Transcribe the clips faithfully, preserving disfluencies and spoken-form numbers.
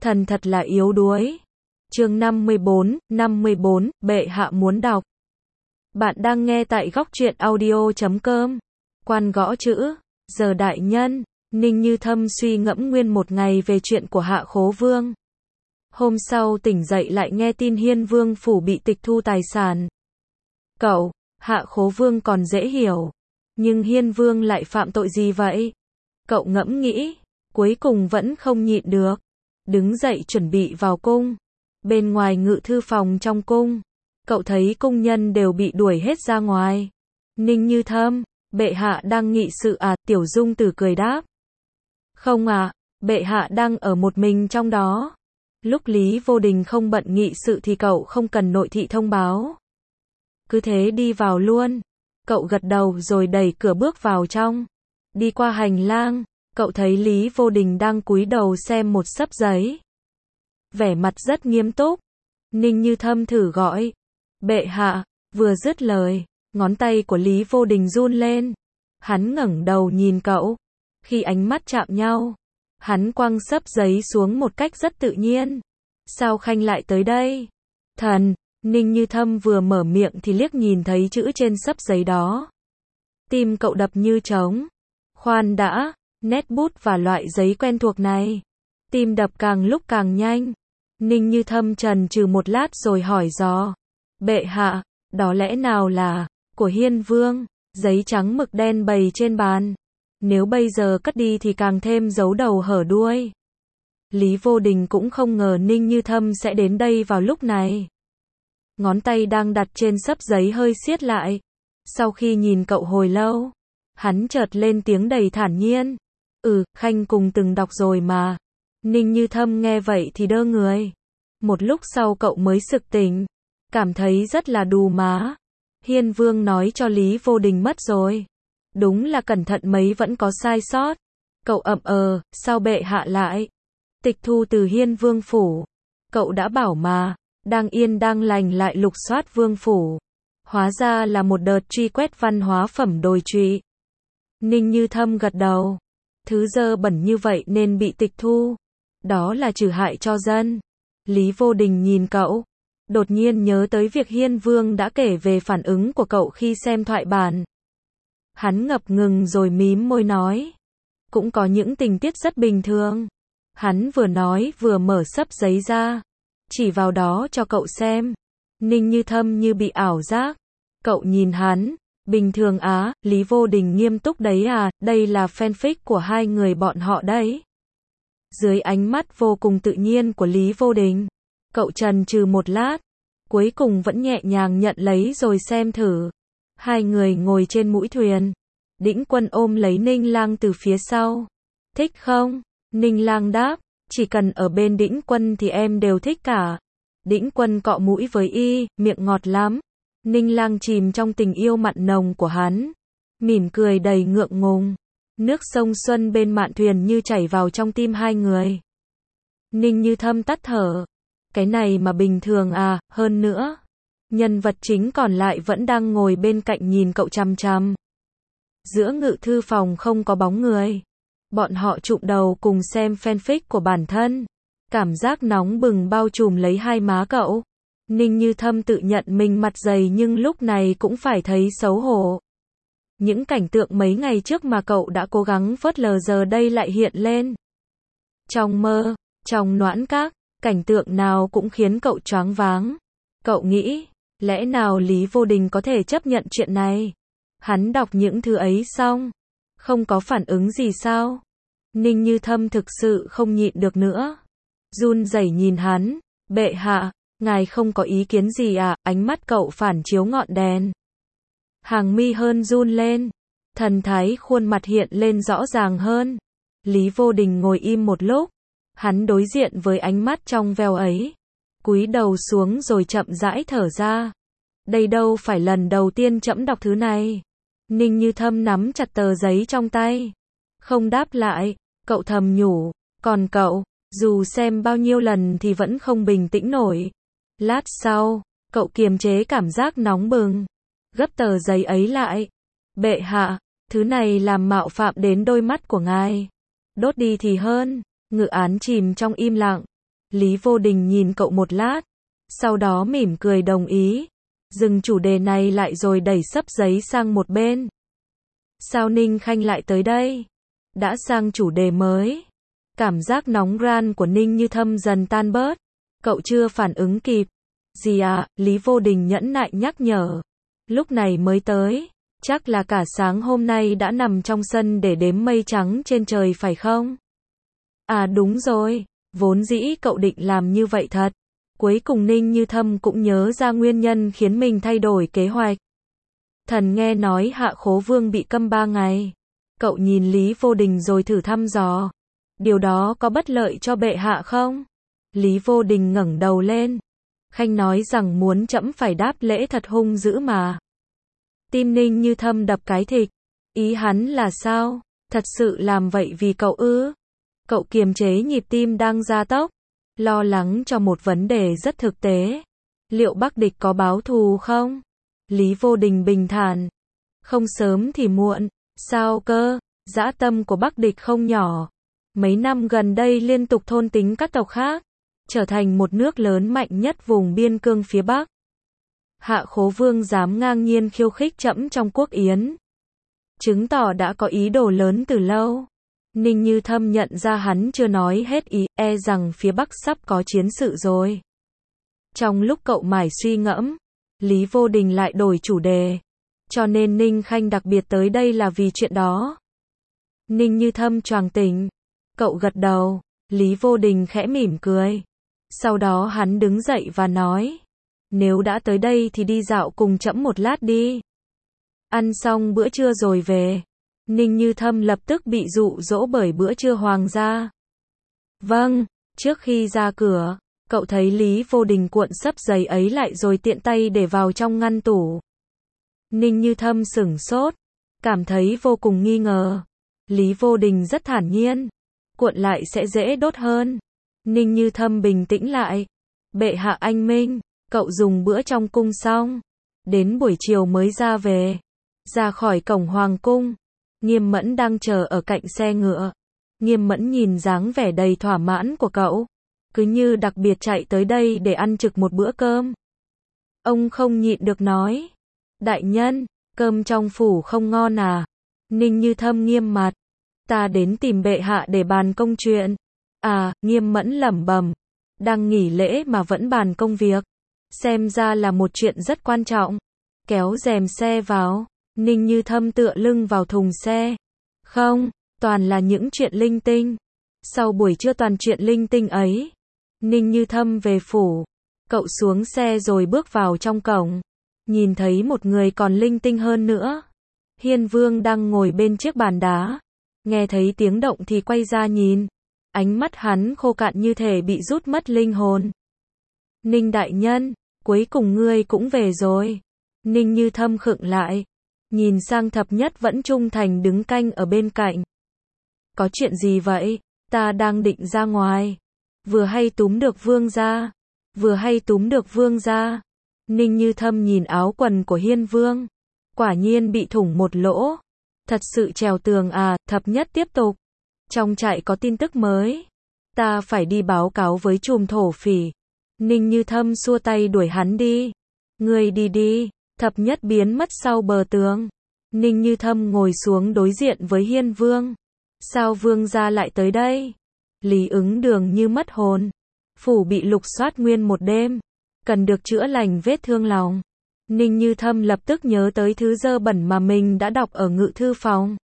Thần thật là yếu đuối. Chương năm mươi bốn, năm mươi bốn, bệ hạ muốn đọc. Bạn đang nghe tại góc truyện audio chấm com. Quan gõ chữ, giờ đại nhân, Ninh Như Thâm suy ngẫm nguyên một ngày về chuyện của Hạ Khố Vương. Hôm sau tỉnh dậy lại nghe tin Hiên Vương phủ bị tịch thu tài sản. Cậu, Hạ Khố Vương còn dễ hiểu. Nhưng Hiên Vương lại phạm tội gì vậy? Cậu ngẫm nghĩ, cuối cùng vẫn không nhịn được. Đứng dậy chuẩn bị vào cung. Bên ngoài ngự thư phòng trong cung, cậu thấy cung nhân đều bị đuổi hết ra ngoài. Ninh Như Thâm, bệ hạ đang nghị sự à? Tiểu Dung Tử cười đáp. Không à, bệ hạ đang ở một mình trong đó. Lúc Lý Vô Đình không bận nghị sự thì cậu không cần nội thị thông báo. Cứ thế đi vào luôn. Cậu gật đầu rồi đẩy cửa bước vào trong. Đi qua hành lang, cậu thấy Lý Vô Đình đang cúi đầu xem một xấp giấy. Vẻ mặt rất nghiêm túc. Ninh Như Thâm thử gọi. Bệ hạ, vừa dứt lời, ngón tay của Lý Vô Đình run lên. Hắn ngẩng đầu nhìn cậu. Khi ánh mắt chạm nhau, hắn quăng xấp giấy xuống một cách rất tự nhiên. Sao Khanh lại tới đây? Thần, Ninh Như Thâm vừa mở miệng thì liếc nhìn thấy chữ trên xấp giấy đó. Tim cậu đập như trống. Khoan đã, nét bút và loại giấy quen thuộc này. Tim đập càng lúc càng nhanh. Ninh Như Thâm chần chừ một lát rồi hỏi dò. Bệ hạ, đó lẽ nào là của Hiên Vương? Giấy trắng mực đen bày trên bàn. Nếu bây giờ cất đi thì càng thêm giấu đầu hở đuôi. Lý Vô Đình cũng không ngờ Ninh Như Thâm sẽ đến đây vào lúc này. Ngón tay đang đặt trên xấp giấy hơi siết lại. Sau khi nhìn cậu hồi lâu, hắn chợt lên tiếng đầy thản nhiên. Ừ, Khanh cùng từng đọc rồi mà. Ninh Như Thâm nghe vậy thì đơ người. Một lúc sau cậu mới sực tỉnh. Cảm thấy rất là đù má. Hiên Vương nói cho Lý Vô Đình mất rồi. Đúng là cẩn thận mấy vẫn có sai sót. Cậu ậm ờ, sao bệ hạ lại tịch thu từ Hiên Vương phủ? Cậu đã bảo mà, đang yên đang lành lại lục soát vương phủ. Hóa ra là một đợt truy quét văn hóa phẩm đồi trụy. Ninh Như Thâm gật đầu. Thứ dơ bẩn như vậy nên bị tịch thu. Đó là trừ hại cho dân. Lý Vô Đình nhìn cậu. Đột nhiên nhớ tới việc Hiên Vương đã kể về phản ứng của cậu khi xem thoại bản. Hắn ngập ngừng rồi mím môi nói. Cũng có những tình tiết rất bình thường. Hắn vừa nói vừa mở xấp giấy ra. Chỉ vào đó cho cậu xem. Ninh Như Thâm như bị ảo giác. Cậu nhìn hắn. Bình thường á, Lý Vô Đình nghiêm túc đấy à, đây là fanfic của hai người bọn họ đấy. Dưới ánh mắt vô cùng tự nhiên của Lý Vô Đình, cậu chần chừ một lát, cuối cùng vẫn nhẹ nhàng nhận lấy rồi xem thử. Hai người ngồi trên mũi thuyền. Đĩnh Quân ôm lấy Ninh Lang từ phía sau. Thích không? Ninh Lang đáp, chỉ cần ở bên Đĩnh Quân thì em đều thích cả. Đĩnh Quân cọ mũi với y, miệng ngọt lắm. Ninh Lang chìm trong tình yêu mặn nồng của hắn. Mỉm cười đầy ngượng ngùng. Nước sông Xuân bên mạn thuyền như chảy vào trong tim hai người. Ninh Như Thâm tắt thở. Cái này mà bình thường à, hơn nữa. Nhân vật chính còn lại vẫn đang ngồi bên cạnh nhìn cậu chằm chằm. Giữa ngự thư phòng không có bóng người. Bọn họ chụm đầu cùng xem fanfic của bản thân. Cảm giác nóng bừng bao trùm lấy hai má cậu. Ninh Như Thâm tự nhận mình mặt dày nhưng lúc này cũng phải thấy xấu hổ. Những cảnh tượng mấy ngày trước mà cậu đã cố gắng phớt lờ giờ đây lại hiện lên. Trong mơ, trong noãn các, cảnh tượng nào cũng khiến cậu choáng váng. Cậu nghĩ, lẽ nào Lý Vô Đình có thể chấp nhận chuyện này? Hắn đọc những thứ ấy xong, không có phản ứng gì sao? Ninh Như Thâm thực sự không nhịn được nữa. Run rẩy nhìn hắn, bệ hạ, ngài không có ý kiến gì à? Ánh mắt cậu phản chiếu ngọn đèn. Hàng mi hơn run lên, thần thái khuôn mặt hiện lên rõ ràng hơn. Lý Vô Đình ngồi im một lúc, hắn đối diện với ánh mắt trong veo ấy, cúi đầu xuống rồi chậm rãi thở ra. Đây đâu phải lần đầu tiên trẫm đọc thứ này. Ninh Như Thâm nắm chặt tờ giấy trong tay, không đáp lại. Cậu thầm nhủ, còn cậu, dù xem bao nhiêu lần thì vẫn không bình tĩnh nổi. Lát sau, cậu kiềm chế cảm giác nóng bừng, gấp tờ giấy ấy lại. Bệ hạ, thứ này làm mạo phạm đến đôi mắt của ngài. Đốt đi thì hơn. Ngự án chìm trong im lặng. Lý Vô Đình nhìn cậu một lát, sau đó mỉm cười đồng ý, dừng chủ đề này lại rồi đẩy xấp giấy sang một bên. Sao Ninh Khanh lại tới đây? Đã sang chủ đề mới. Cảm giác nóng ran của Ninh Như Thâm dần tan bớt. Cậu chưa phản ứng kịp. Gì à, Lý Vô Đình nhẫn nại nhắc nhở. Lúc này mới tới. Chắc là cả sáng hôm nay đã nằm trong sân để đếm mây trắng trên trời phải không? À đúng rồi, vốn dĩ cậu định làm như vậy thật. Cuối cùng Ninh Như Thâm cũng nhớ ra nguyên nhân khiến mình thay đổi kế hoạch. Thần nghe nói Hạ Khố Vương bị câm ba ngày. Cậu nhìn Lý Vô Đình rồi thử thăm dò. Điều đó có bất lợi cho bệ hạ không? Lý Vô Đình ngẩng đầu lên. Khanh nói rằng muốn trẫm phải đáp lễ thật hung dữ mà. Tim Ninh Như Thâm đập cái thịch. Ý hắn là sao? Thật sự làm vậy vì cậu ư? Cậu kiềm chế nhịp tim đang gia tốc. Lo lắng cho một vấn đề rất thực tế. Liệu Bắc địch có báo thù không? Lý Vô Đình bình thản. Không sớm thì muộn. Sao cơ? Dã tâm của Bắc địch không nhỏ. Mấy năm gần đây liên tục thôn tính các tộc khác. Trở thành một nước lớn mạnh nhất vùng biên cương phía Bắc. Hạ Khố Vương dám ngang nhiên khiêu khích trẫm trong quốc yến. Chứng tỏ đã có ý đồ lớn từ lâu. Ninh Như Thâm nhận ra hắn chưa nói hết ý, e rằng phía Bắc sắp có chiến sự rồi. Trong lúc cậu mải suy ngẫm, Lý Vô Đình lại đổi chủ đề. Cho nên Ninh Khanh đặc biệt tới đây là vì chuyện đó. Ninh Như Thâm choàng tỉnh. Cậu gật đầu. Lý Vô Đình khẽ mỉm cười. Sau đó hắn đứng dậy và nói. Nếu đã tới đây thì đi dạo cùng trẫm một lát đi. Ăn xong bữa trưa rồi về. Ninh Như Thâm lập tức bị dụ dỗ bởi bữa trưa hoàng gia. Vâng, trước khi ra cửa, cậu thấy Lý Vô Đình cuộn xấp giấy ấy lại rồi tiện tay để vào trong ngăn tủ. Ninh Như Thâm sửng sốt, cảm thấy vô cùng nghi ngờ. Lý Vô Đình rất thản nhiên, cuộn lại sẽ dễ đốt hơn. Ninh Như Thâm bình tĩnh lại. Bệ hạ anh minh, cậu dùng bữa trong cung xong, đến buổi chiều mới ra về. Ra khỏi cổng hoàng cung, Nghiêm Mẫn đang chờ ở cạnh xe ngựa. Nghiêm Mẫn nhìn dáng vẻ đầy thỏa mãn của cậu, cứ như đặc biệt chạy tới đây để ăn trực một bữa cơm. Ông không nhịn được nói. Đại nhân, cơm trong phủ không ngon à? Ninh Như Thâm nghiêm mặt. Ta đến tìm bệ hạ để bàn công chuyện. À, Nghiêm Mẫn lẩm bẩm. Đang nghỉ lễ mà vẫn bàn công việc. Xem ra là một chuyện rất quan trọng. Kéo rèm xe vào. Ninh Như Thâm tựa lưng vào thùng xe. Không, toàn là những chuyện linh tinh. Sau buổi trưa toàn chuyện linh tinh ấy, Ninh Như Thâm về phủ. Cậu xuống xe rồi bước vào trong cổng. Nhìn thấy một người còn linh tinh hơn nữa. Hiên Vương đang ngồi bên chiếc bàn đá. Nghe thấy tiếng động thì quay ra nhìn. Ánh mắt hắn khô cạn như thể bị rút mất linh hồn. Ninh đại nhân, cuối cùng ngươi cũng về rồi. Ninh Như Thâm khựng lại. Nhìn sang Thập Nhất vẫn trung thành đứng canh ở bên cạnh. Có chuyện gì vậy? Ta đang định ra ngoài. Vừa hay túm được Vương gia. Vừa hay túm được Vương gia. Ninh Như Thâm nhìn áo quần của Hiên Vương. Quả nhiên bị thủng một lỗ. Thật sự trèo tường à? Thập Nhất tiếp tục. Trong trại có tin tức mới. Ta phải đi báo cáo với trùm thổ phỉ. Ninh Như Thâm xua tay đuổi hắn đi. Ngươi đi đi. Thập Nhất biến mất sau bờ tường. Ninh Như Thâm ngồi xuống đối diện với Hiên Vương. Sao Vương gia lại tới đây? Lý Ứng Đường như mất hồn. Phủ bị lục soát nguyên một đêm. Cần được chữa lành vết thương lòng. Ninh Như Thâm lập tức nhớ tới thứ dơ bẩn mà mình đã đọc ở ngự thư phòng.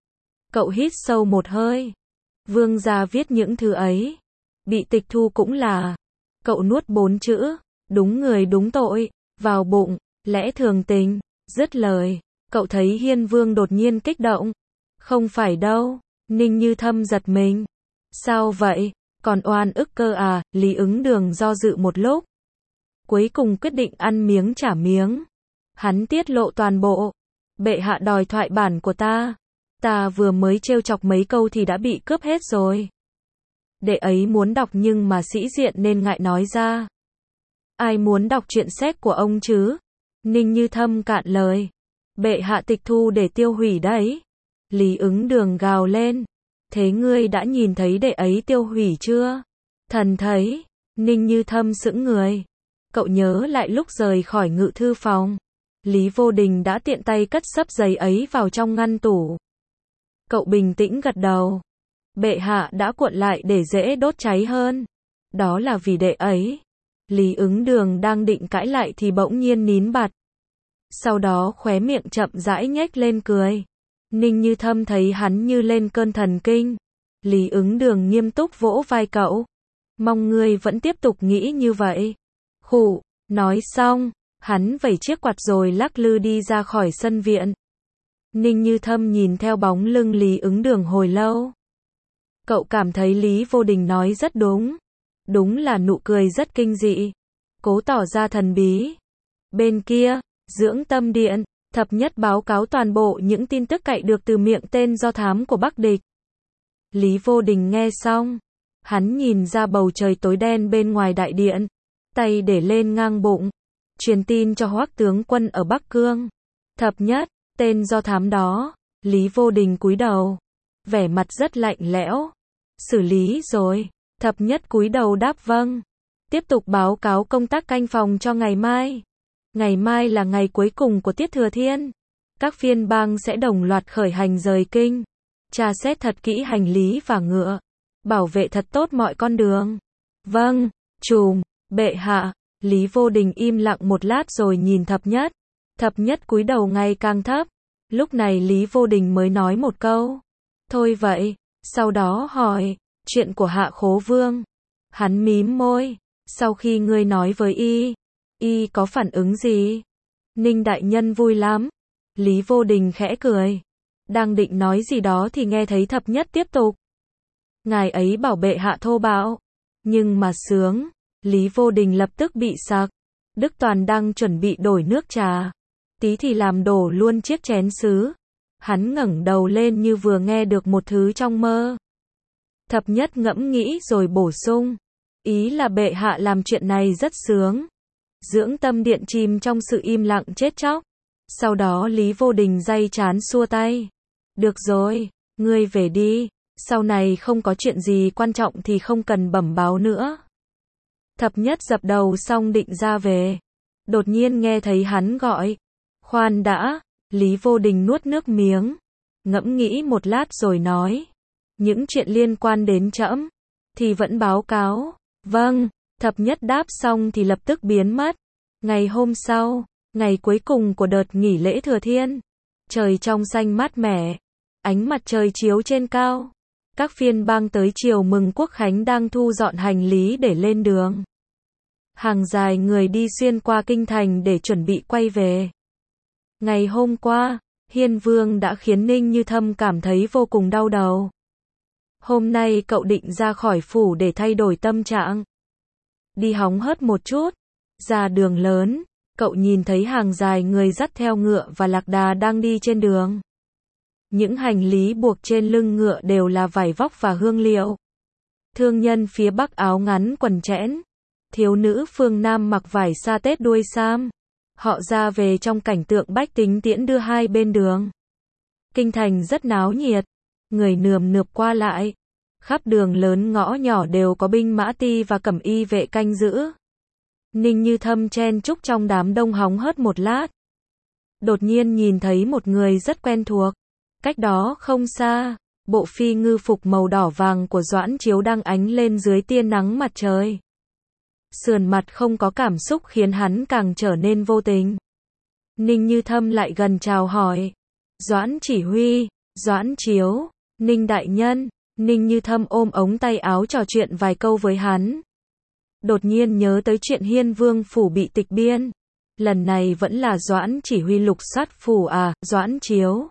Cậu hít sâu một hơi. Vương gia viết những thứ ấy. Bị tịch thu cũng là. Cậu nuốt bốn chữ. Đúng người đúng tội. Vào bụng. Lẽ thường tình. Dứt lời. Cậu thấy Hiên Vương đột nhiên kích động. Không phải đâu. Ninh Như Thâm giật mình. Sao vậy? Còn oan ức cơ à? Lý Ứng Đường do dự một lúc. Cuối cùng quyết định ăn miếng trả miếng. Hắn tiết lộ toàn bộ. Bệ hạ đòi thoại bản của ta. Ta vừa mới trêu chọc mấy câu thì đã bị cướp hết rồi. Đệ ấy muốn đọc nhưng mà sĩ diện nên ngại nói ra. Ai muốn đọc chuyện sách của ông chứ? Ninh Như Thâm cạn lời. Bệ hạ tịch thu để tiêu hủy đấy. Lý Ứng Đường gào lên. Thế ngươi đã nhìn thấy đệ ấy tiêu hủy chưa? Thần thấy. Ninh Như Thâm sững người. Cậu nhớ lại lúc rời khỏi ngự thư phòng. Lý Vô Đình đã tiện tay cất xấp giấy ấy vào trong ngăn tủ. Cậu bình tĩnh gật đầu. Bệ hạ đã cuộn lại để dễ đốt cháy hơn. Đó là vì đệ ấy. Lý Ứng Đường đang định cãi lại thì bỗng nhiên nín bặt. Sau đó khóe miệng chậm rãi nhếch lên cười. Ninh Như Thâm thấy hắn như lên cơn thần kinh. Lý Ứng Đường nghiêm túc vỗ vai cậu. Mong ngươi vẫn tiếp tục nghĩ như vậy. Khụ, nói xong, hắn vẩy chiếc quạt rồi lắc lư đi ra khỏi sân viện. Ninh Như Thâm nhìn theo bóng lưng Lý Ứng Đường hồi lâu. Cậu cảm thấy Lý Vô Đình nói rất đúng. Đúng là nụ cười rất kinh dị. Cố tỏ ra thần bí. Bên kia, Dưỡng Tâm Điện, Thập Nhất báo cáo toàn bộ những tin tức cậy được từ miệng tên do thám của Bắc địch. Lý Vô Đình nghe xong. Hắn nhìn ra bầu trời tối đen bên ngoài đại điện. Tay để lên ngang bụng. Truyền tin cho Hoắc tướng quân ở Bắc Cương. Thập Nhất, tên do thám đó. Lý Vô Đình cúi đầu. Vẻ mặt rất lạnh lẽo. Xử lý rồi. Thập Nhất cúi đầu đáp vâng. Tiếp tục báo cáo công tác canh phòng cho ngày mai. Ngày mai là ngày cuối cùng của tiết thừa thiên. Các phiên bang sẽ đồng loạt khởi hành rời kinh. Tra xét thật kỹ hành lý và ngựa. Bảo vệ thật tốt mọi con đường. Vâng, trùm, bệ hạ. Lý Vô Đình im lặng một lát rồi nhìn Thập Nhất. Thập Nhất cúi đầu ngày càng thấp. Lúc này Lý Vô Đình mới nói một câu. Thôi vậy. Sau đó hỏi. Chuyện của Hạ Khố Vương. Hắn mím môi. Sau khi ngươi nói với y, y có phản ứng gì? Ninh đại nhân vui lắm. Lý Vô Đình khẽ cười. Đang định nói gì đó thì nghe thấy Thập Nhất tiếp tục. Ngài ấy bảo bệ hạ thô bạo. Nhưng mà sướng. Lý Vô Đình lập tức bị sặc. Đức Toàn đang chuẩn bị đổi nước trà. Tí thì làm đổ luôn chiếc chén sứ. Hắn ngẩng đầu lên như vừa nghe được một thứ trong mơ. Thập Nhất ngẫm nghĩ rồi bổ sung. Ý là bệ hạ làm chuyện này rất sướng. Dưỡng Tâm Điện chìm trong sự im lặng chết chóc. Sau đó Lý Vô Đình day chán xua tay. Được rồi, ngươi về đi. Sau này không có chuyện gì quan trọng thì không cần bẩm báo nữa. Thập Nhất dập đầu xong định ra về. Đột nhiên nghe thấy hắn gọi. Khoan đã. Lý Vô Đình nuốt nước miếng. Ngẫm nghĩ một lát rồi nói. Những chuyện liên quan đến trẫm thì vẫn báo cáo. Vâng. Thập Nhất đáp xong thì lập tức biến mất. Ngày hôm sau, ngày cuối cùng của đợt nghỉ lễ thừa thiên. Trời trong xanh mát mẻ. Ánh mặt trời chiếu trên cao. Các phiên bang tới chiều mừng quốc khánh đang thu dọn hành lý để lên đường. Hàng dài người đi xuyên qua kinh thành để chuẩn bị quay về. Ngày hôm qua, Hiên Vương đã khiến Ninh Như Thâm cảm thấy vô cùng đau đầu. Hôm nay cậu định ra khỏi phủ để thay đổi tâm trạng. Đi hóng hớt một chút. Ra đường lớn, cậu nhìn thấy hàng dài người dắt theo ngựa và lạc đà đang đi trên đường. Những hành lý buộc trên lưng ngựa đều là vải vóc và hương liệu. Thương nhân phía Bắc áo ngắn quần chẽn. Thiếu nữ phương Nam mặc vải sa tết đuôi sam. Họ ra về trong cảnh tượng bách tính tiễn đưa hai bên đường. Kinh thành rất náo nhiệt. Người nườm nượp qua lại. Khắp đường lớn ngõ nhỏ đều có binh mã ti và cẩm y vệ canh giữ. Ninh Như Thâm chen chúc trong đám đông hóng hớt một lát. Đột nhiên nhìn thấy một người rất quen thuộc. Cách đó không xa, bộ phi ngư phục màu đỏ vàng của Doãn Chiếu đang ánh lên dưới tia nắng mặt trời. Sườn mặt không có cảm xúc khiến hắn càng trở nên vô tình. Ninh Như Thâm lại gần chào hỏi. Doãn chỉ huy, Doãn Chiếu, Ninh đại nhân. Ninh Như Thâm ôm ống tay áo trò chuyện vài câu với hắn. Đột nhiên nhớ tới chuyện Hiên Vương phủ bị tịch biên. Lần này vẫn là Doãn chỉ huy lục soát phủ à, Doãn Chiếu.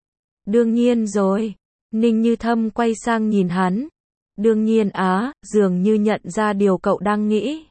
Đương nhiên rồi. Ninh Như Thâm quay sang nhìn hắn. Đương nhiên á, dường như nhận ra điều cậu đang nghĩ.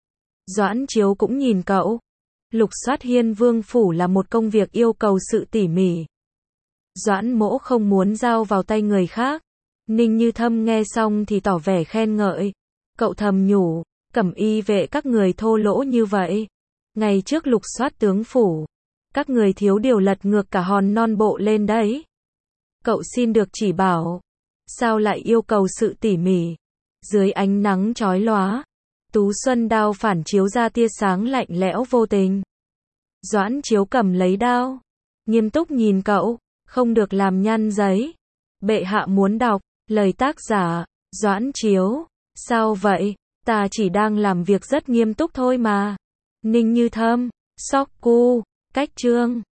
Doãn Chiếu cũng nhìn cậu. Lục soát Hiên Vương phủ là một công việc yêu cầu sự tỉ mỉ. Doãn Mỗ không muốn giao vào tay người khác. Ninh Như Thâm nghe xong thì tỏ vẻ khen ngợi. Cậu thầm nhủ, cẩm y vệ các người thô lỗ như vậy. Ngày trước lục soát tướng phủ, các người thiếu điều lật ngược cả hòn non bộ lên đấy. Cậu xin được chỉ bảo. Sao lại yêu cầu sự tỉ mỉ? Dưới ánh nắng chói lóa, Tú Xuân đao phản chiếu ra tia sáng lạnh lẽo vô tình. Doãn Chiếu cầm lấy đao, nghiêm túc nhìn cậu, không được làm nhăn giấy. Bệ hạ muốn đọc, lời tác giả, Doãn Chiếu. Sao vậy? Ta chỉ đang làm việc rất nghiêm túc thôi mà. Ninh Như Thâm, Sóc Cu, Cách Chương.